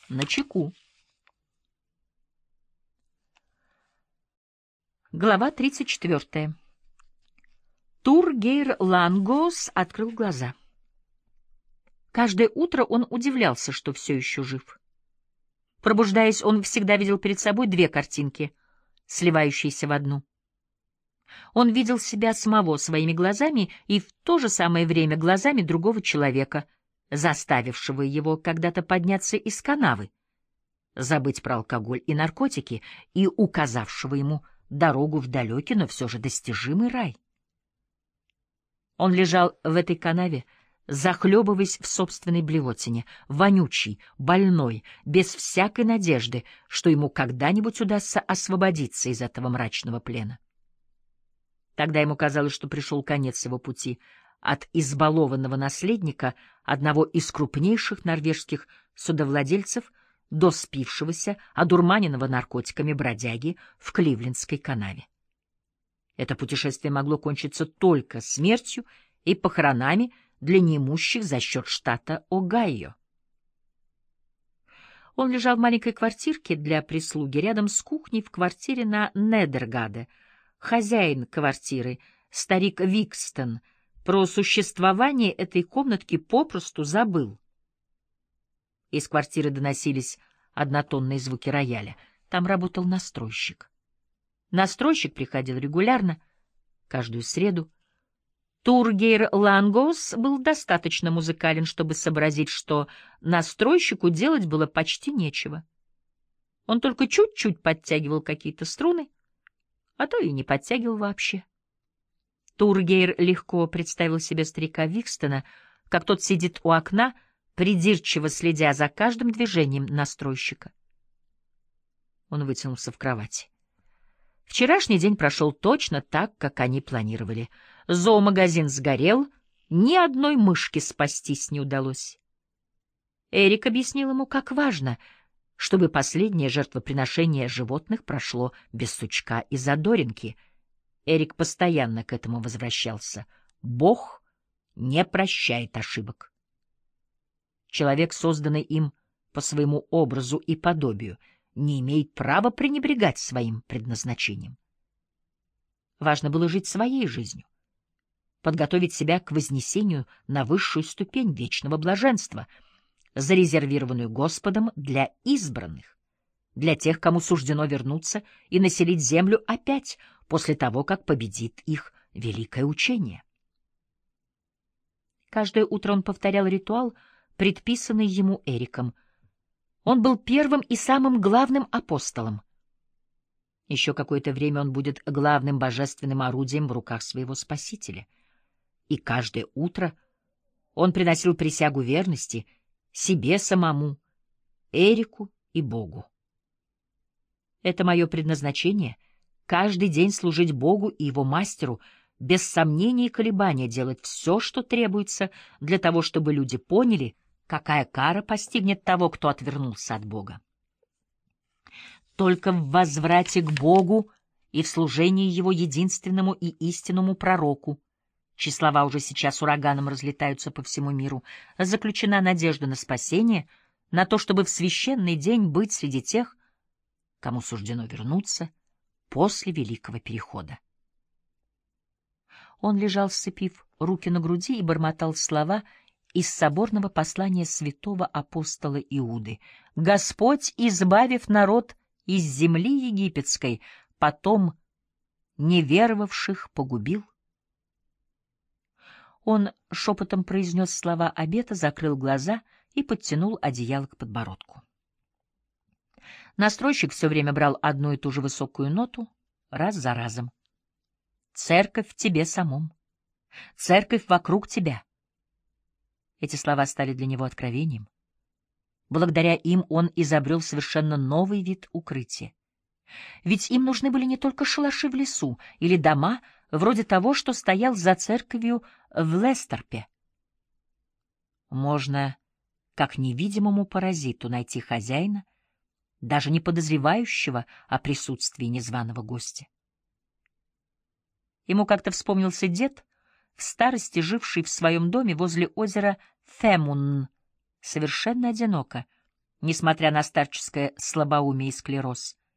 начеку. Глава 34. Тургейр Лангоос открыл глаза. Каждое утро он удивлялся, что все еще жив. Пробуждаясь, он всегда видел перед собой две картинки, сливающиеся в одну. Он видел себя самого своими глазами и в то же самое время глазами другого человека, заставившего его когда-то подняться из канавы, забыть про алкоголь и наркотики и указавшего ему дорогу в далекий, но все же достижимый рай. Он лежал в этой канаве, захлебываясь в собственной блевотине, вонючий, больной, без всякой надежды, что ему когда-нибудь удастся освободиться из этого мрачного плена. Тогда ему казалось, что пришел конец его пути от избалованного наследника одного из крупнейших норвежских судовладельцев до спившегося, одурманенного наркотиками бродяги в Кливлендской канаве. Это путешествие могло кончиться только смертью и похоронами для неимущих за счет штата Огайо. Он лежал в маленькой квартирке для прислуги рядом с кухней в квартире на Недергаде. Хозяин квартиры, старик Викстон, про существование этой комнатки попросту забыл. Из квартиры доносились однотонные звуки рояля. Там работал настройщик. Настройщик приходил регулярно, каждую среду. Тургейр Лангоос был достаточно музыкален, чтобы сообразить, что настройщику делать было почти нечего. Он только чуть-чуть подтягивал какие-то струны, а то и не подтягивал вообще. Тургейр легко представил себе старика Викстона, как тот сидит у окна, придирчиво следя за каждым движением настройщика. Он вытянулся в кровати. Вчерашний день прошел точно так, как они планировали. Зоомагазин сгорел, ни одной мышки спастись не удалось. Эрик объяснил ему, как важно, чтобы последнее жертвоприношение животных прошло без сучка и задоринки. Эрик постоянно к этому возвращался. Бог не прощает ошибок. Человек, созданный им по своему образу и подобию, не имеет права пренебрегать своим предназначением. Важно было жить своей жизнью, подготовить себя к вознесению на высшую ступень вечного блаженства, зарезервированную Господом для избранных, для тех, кому суждено вернуться и населить землю опять после того, как победит их великое учение. Каждое утро он повторял ритуал, предписанный ему Эриком. Он был первым и самым главным апостолом. Еще какое-то время он будет главным божественным орудием в руках своего Спасителя. И каждое утро он приносил присягу верности себе самому, Эрику и Богу. Это мое предназначение — каждый день служить Богу и Его мастеру, без сомнений и колебания делать все, что требуется для того, чтобы люди поняли, какая кара постигнет того, кто отвернулся от Бога. Только в возврате к Богу и в служении Его единственному и истинному пророку, чьи слова уже сейчас ураганом разлетаются по всему миру, заключена надежда на спасение, на то, чтобы в священный день быть среди тех, кому суждено вернуться после Великого Перехода. Он лежал, сцепив руки на груди, и бормотал слова из соборного послания святого апостола Иуды: «Господь, избавив народ из земли египетской, потом неверовавших погубил». Он шепотом произнес слова обета, закрыл глаза и подтянул одеяло к подбородку. Настройщик все время брал одну и ту же высокую ноту, раз за разом. «Церковь в тебе самом. Церковь вокруг тебя». Эти слова стали для него откровением. Благодаря им он изобрел совершенно новый вид укрытия. Ведь им нужны были не только шалаши в лесу или дома, вроде того, что стоял за церковью в Лестерпе. Можно, как невидимому паразиту, найти хозяина, даже не подозревающего о присутствии незваного гостя. Ему как-то вспомнился дед, в старости живший в своем доме возле озера Фемун, совершенно одиноко, несмотря на старческое слабоумие и склероз.